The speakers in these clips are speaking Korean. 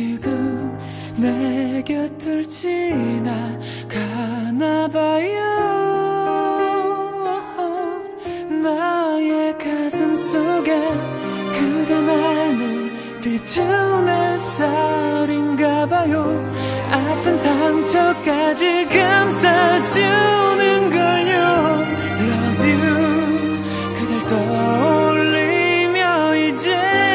지금 내 곁을 지나가나봐요. 나의 가슴 속에 그대만을 비춘 햇살인가봐요. 아픈 상처까지 감싸주는걸요. Love you. 그댈 떠올리며 이제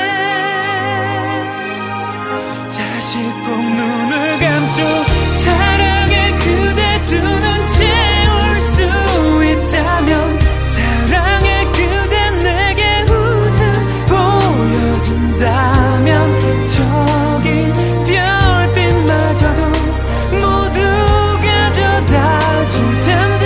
다시 꼭 눈을 감죠. 사랑해 그대 두 눈 채울 수 있다면, 사랑해 그대 내게 웃음 보여준다면, 저기 별빛마저도 모두 가져다 줄 텐데.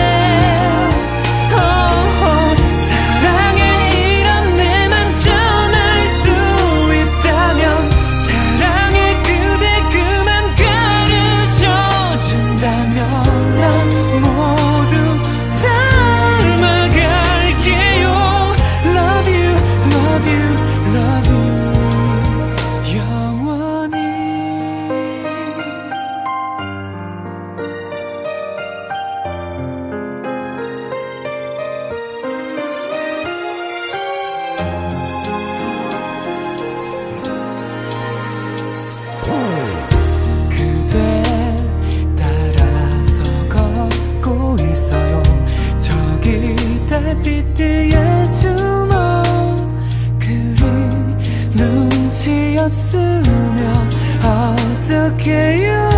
사랑해 이런 내만 전할 수 있다면, 사랑해 그대 그만 가르쳐 준다면, 난 모두 닮아갈게요. Love you, love you, love you 영원히. 그대 따라서 걷고 있어요. 저기 달빛 뒤에 숨어. 그리 눈치 없으면 어떡해요.